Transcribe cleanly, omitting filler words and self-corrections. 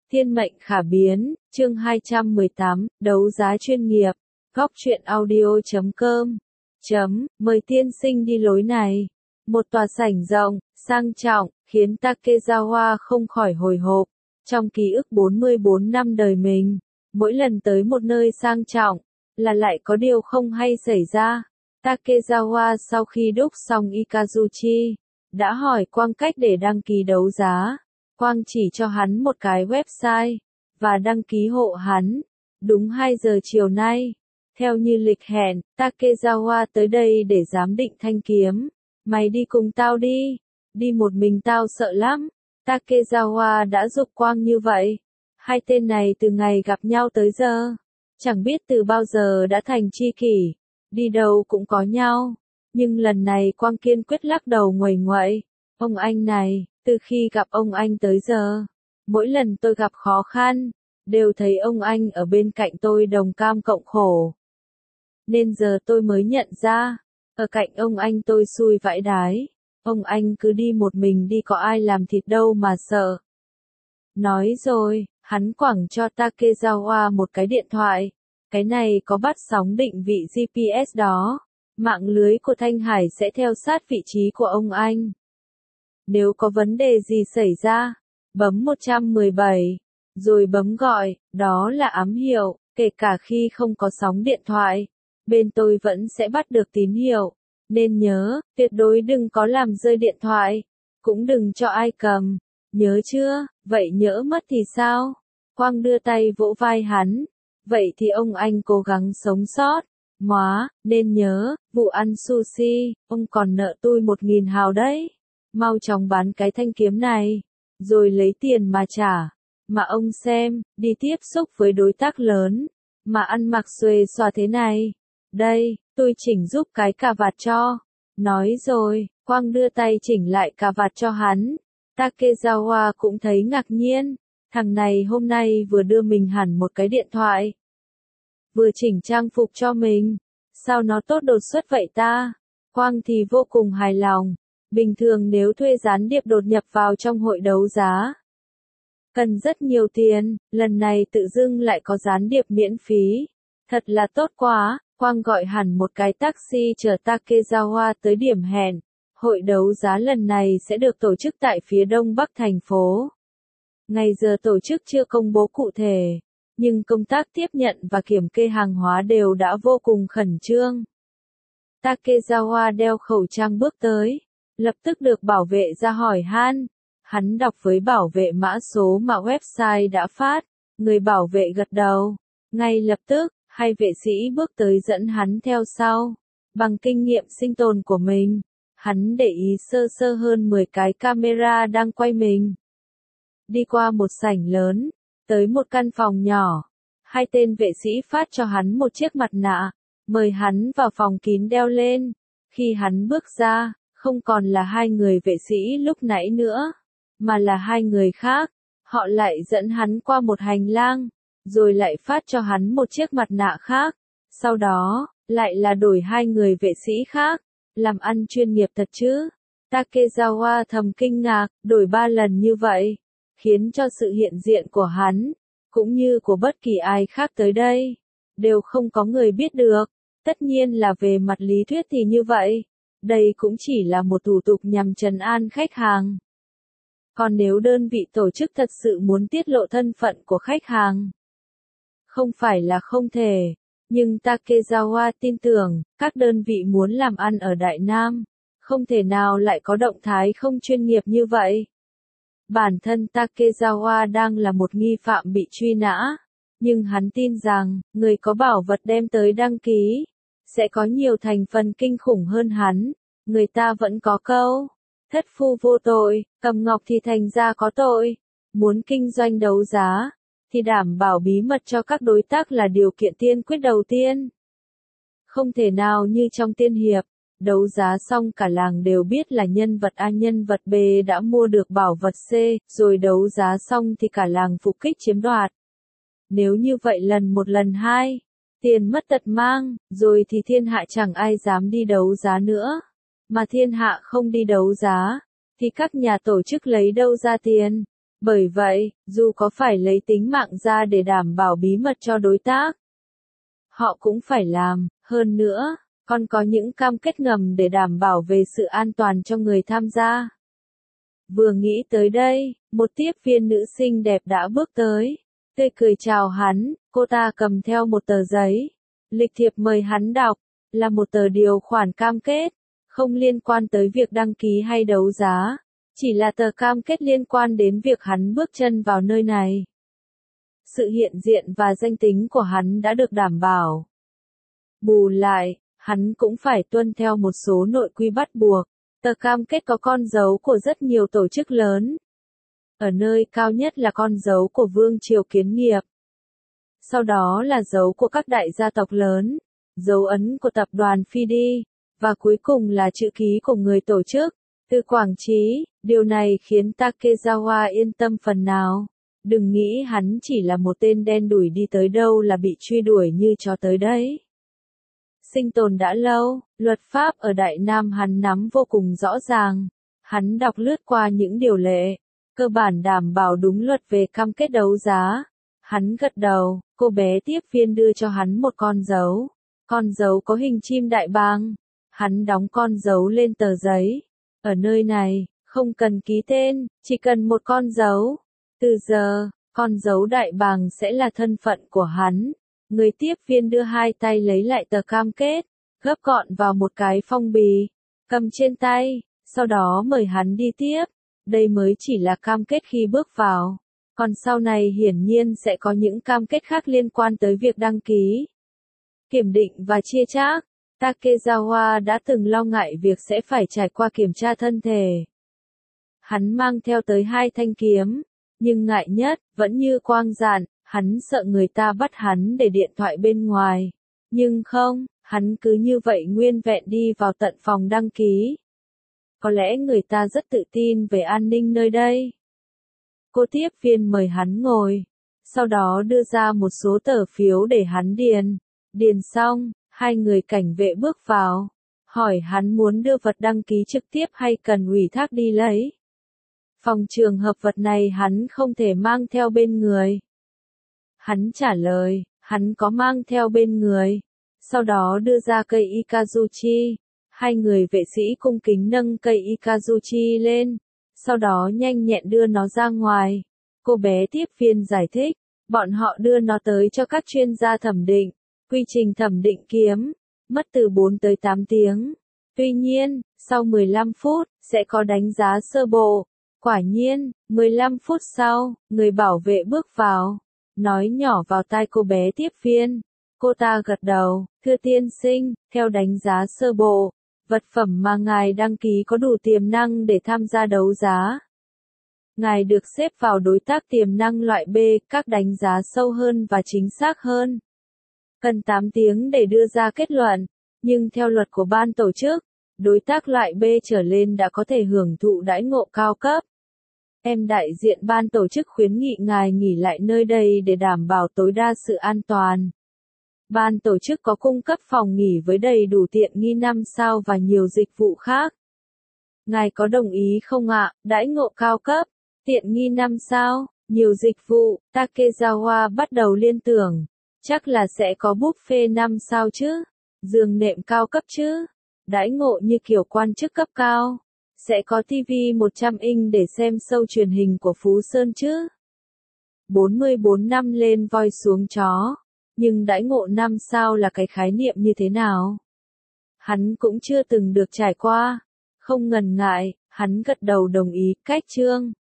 Thiên mệnh khả biến, chương 218, đấu giá chuyên nghiệp. Góc truyện audio.com. Mời tiên sinh đi lối này. Một tòa sảnh rộng, sang trọng, khiến Takezawa không khỏi hồi hộp. Trong ký ức 44 năm đời mình, mỗi lần tới một nơi sang trọng, là lại có điều không hay xảy ra. Takezawa sau khi đúc xong Ikazuchi, đã hỏi Quang cách để đăng ký đấu giá. Quang chỉ cho hắn một cái website, và đăng ký hộ hắn. Đúng 2 giờ chiều nay, theo như lịch hẹn, Takezawa tới đây để giám định thanh kiếm. Mày đi cùng tao đi, đi một mình tao sợ lắm. Takezawa đã giục Quang như vậy. Hai tên này từ ngày gặp nhau tới giờ, chẳng biết từ bao giờ đã thành tri kỷ, đi đâu cũng có nhau. Nhưng lần này Quang kiên quyết lắc đầu nguầy nguậy. Ông anh này, từ khi gặp ông anh tới giờ, mỗi lần tôi gặp khó khăn, đều thấy ông anh ở bên cạnh tôi đồng cam cộng khổ. Nên giờ tôi mới nhận ra, ở cạnh ông anh tôi xui vãi đái. Ông anh cứ đi một mình đi có ai làm thịt đâu mà sợ. Nói rồi, hắn quẳng cho Takezawa một cái điện thoại. Cái này có bắt sóng định vị GPS đó. Mạng lưới của Thanh Hải sẽ theo sát vị trí của ông anh. Nếu có vấn đề gì xảy ra, bấm 117, rồi bấm gọi, đó là ám hiệu, kể cả khi không có sóng điện thoại, bên tôi vẫn sẽ bắt được tín hiệu. Nên nhớ, tuyệt đối đừng có làm rơi điện thoại, cũng đừng cho ai cầm, nhớ chưa? Vậy nhỡ mất thì sao? Quang đưa tay vỗ vai hắn, vậy thì ông anh cố gắng sống sót. Móa, nên nhớ, vụ ăn sushi, ông còn nợ tôi 1.000 hào đấy. Mau chóng bán cái thanh kiếm này, rồi lấy tiền mà trả. Mà ông xem, đi tiếp xúc với đối tác lớn, mà ăn mặc xuề xòa thế này. Đây, tôi chỉnh giúp cái cà vạt cho. Nói rồi, Quang đưa tay chỉnh lại cà vạt cho hắn. Takezawa cũng thấy ngạc nhiên, thằng này hôm nay vừa đưa mình hẳn một cái điện thoại, vừa chỉnh trang phục cho mình. Sao nó tốt đột xuất vậy ta? Quang thì vô cùng hài lòng. Bình thường nếu thuê gián điệp đột nhập vào trong hội đấu giá, cần rất nhiều tiền, lần này tự dưng lại có gián điệp miễn phí. Thật là tốt quá. Quang gọi hẳn một cái taxi chở Takezawa tới điểm hẹn. Hội đấu giá lần này sẽ được tổ chức tại phía đông bắc thành phố. Ngày giờ tổ chức chưa công bố cụ thể, nhưng công tác tiếp nhận và kiểm kê hàng hóa đều đã vô cùng khẩn trương. Takezawa đeo khẩu trang bước tới, lập tức được bảo vệ ra hỏi han. Hắn đọc với bảo vệ mã số mà website đã phát, người bảo vệ gật đầu. Ngay lập tức, hai vệ sĩ bước tới dẫn hắn theo sau. Bằng kinh nghiệm sinh tồn của mình, hắn để ý sơ sơ hơn 10 cái camera đang quay mình. Đi qua một sảnh lớn, tới một căn phòng nhỏ. Hai tên vệ sĩ phát cho hắn một chiếc mặt nạ, mời hắn vào phòng kín đeo lên. Khi hắn bước ra, không còn là hai người vệ sĩ lúc nãy nữa, mà là hai người khác. Họ lại dẫn hắn qua một hành lang, rồi lại phát cho hắn một chiếc mặt nạ khác. Sau đó, lại là đổi hai người vệ sĩ khác. Làm ăn chuyên nghiệp thật chứ? Takezawa thầm kinh ngạc, đổi 3 lần như vậy, khiến cho sự hiện diện của hắn, cũng như của bất kỳ ai khác tới đây, đều không có người biết được. Tất nhiên là về mặt lý thuyết thì như vậy. Đây cũng chỉ là một thủ tục nhằm trấn an khách hàng. Còn nếu đơn vị tổ chức thật sự muốn tiết lộ thân phận của khách hàng, không phải là không thể. Nhưng Takezawa tin tưởng, các đơn vị muốn làm ăn ở Đại Nam, không thể nào lại có động thái không chuyên nghiệp như vậy. Bản thân Takezawa đang là một nghi phạm bị truy nã, nhưng hắn tin rằng, người có bảo vật đem tới đăng ký, sẽ có nhiều thành phần kinh khủng hơn hắn. Người ta vẫn có câu, thất phu vô tội, cầm ngọc thì thành ra có tội. Muốn kinh doanh đấu giá, thì đảm bảo bí mật cho các đối tác là điều kiện tiên quyết đầu tiên. Không thể nào như trong tiên hiệp, đấu giá xong cả làng đều biết là nhân vật A nhân vật B đã mua được bảo vật C, rồi đấu giá xong thì cả làng phục kích chiếm đoạt. Nếu như vậy lần một lần hai, tiền mất tật mang, rồi thì thiên hạ chẳng ai dám đi đấu giá nữa. Mà thiên hạ không đi đấu giá, thì các nhà tổ chức lấy đâu ra tiền? Bởi vậy, dù có phải lấy tính mạng ra để đảm bảo bí mật cho đối tác, họ cũng phải làm. Hơn nữa, còn có những cam kết ngầm để đảm bảo về sự an toàn cho người tham gia. Vừa nghĩ tới đây, một tiếp viên nữ xinh đẹp đã bước tới, tươi cười chào hắn. Cô ta cầm theo một tờ giấy, lịch thiệp mời hắn đọc, là một tờ điều khoản cam kết, không liên quan tới việc đăng ký hay đấu giá, chỉ là tờ cam kết liên quan đến việc hắn bước chân vào nơi này. Sự hiện diện và danh tính của hắn đã được đảm bảo. Bù lại, hắn cũng phải tuân theo một số nội quy bắt buộc. Tờ cam kết có con dấu của rất nhiều tổ chức lớn. Ở nơi cao nhất là con dấu của Vương triều Kiến nghiệp. Sau đó là dấu của các đại gia tộc lớn, dấu ấn của tập đoàn FIDI, và cuối cùng là chữ ký của người tổ chức. Từ Quảng Trí, điều này khiến Takezawa yên tâm phần nào. Đừng nghĩ hắn chỉ là một tên đen đủi đi tới đâu là bị truy đuổi như chó tới đấy. Sinh tồn đã lâu, luật pháp ở Đại Nam hắn nắm vô cùng rõ ràng. Hắn đọc lướt qua những điều lệ, cơ bản đảm bảo đúng luật về cam kết đấu giá. Hắn gật đầu, cô bé tiếp viên đưa cho hắn một con dấu. Con dấu có hình chim đại bàng. Hắn đóng con dấu lên tờ giấy. Ở nơi này, không cần ký tên, chỉ cần một con dấu. Từ giờ, con dấu đại bàng sẽ là thân phận của hắn. Người tiếp viên đưa hai tay lấy lại tờ cam kết, gấp gọn vào một cái phong bì, cầm trên tay, sau đó mời hắn đi tiếp. Đây mới chỉ là cam kết khi bước vào. Còn sau này hiển nhiên sẽ có những cam kết khác liên quan tới việc đăng ký, kiểm định và chia chác. Takezawa đã từng lo ngại việc sẽ phải trải qua kiểm tra thân thể. Hắn mang theo tới 2 thanh kiếm, nhưng ngại nhất, vẫn như Quang Dạn, hắn sợ người ta bắt hắn để điện thoại bên ngoài. Nhưng không, hắn cứ như vậy nguyên vẹn đi vào tận phòng đăng ký. Có lẽ người ta rất tự tin về an ninh nơi đây. Cô tiếp viên mời hắn ngồi, sau đó đưa ra một số tờ phiếu để hắn điền. Điền xong, 2 người cảnh vệ bước vào, hỏi hắn muốn đưa vật đăng ký trực tiếp hay cần ủy thác đi lấy. Phòng trường hợp vật này hắn không thể mang theo bên người. Hắn trả lời, hắn có mang theo bên người. Sau đó đưa ra cây Ikazuchi. 2 người vệ sĩ cung kính nâng cây Ikazuchi lên. Sau đó nhanh nhẹn đưa nó ra ngoài. Cô bé tiếp viên giải thích, bọn họ đưa nó tới cho các chuyên gia thẩm định. Quy trình thẩm định kiếm, mất từ 4 tới 8 tiếng. Tuy nhiên, sau 15 phút, sẽ có đánh giá sơ bộ. Quả nhiên, 15 phút sau, người bảo vệ bước vào, nói nhỏ vào tai cô bé tiếp viên. Cô ta gật đầu, thưa tiên sinh, theo đánh giá sơ bộ, vật phẩm mà ngài đăng ký có đủ tiềm năng để tham gia đấu giá. Ngài được xếp vào đối tác tiềm năng loại B, các đánh giá sâu hơn và chính xác hơn. Cần 8 tiếng để đưa ra kết luận, nhưng theo luật của ban tổ chức, đối tác loại B trở lên đã có thể hưởng thụ đãi ngộ cao cấp. Em đại diện ban tổ chức khuyến nghị ngài nghỉ lại nơi đây để đảm bảo tối đa sự an toàn. Ban tổ chức có cung cấp phòng nghỉ với đầy đủ tiện nghi 5 sao và nhiều dịch vụ khác. Ngài có đồng ý không ạ? Đãi ngộ cao cấp, tiện nghi 5 sao, nhiều dịch vụ. Takezawa bắt đầu liên tưởng. Chắc là sẽ có buffet 5 sao chứ, giường nệm cao cấp chứ, đãi ngộ như kiểu quan chức cấp cao, sẽ có TV 100 inch để xem show truyền hình của Phú Sơn chứ. 44 năm lên voi xuống chó, nhưng đãi ngộ 5 sao là cái khái niệm như thế nào? Hắn cũng chưa từng được trải qua, không ngần ngại, hắn gật đầu đồng ý. Cách chương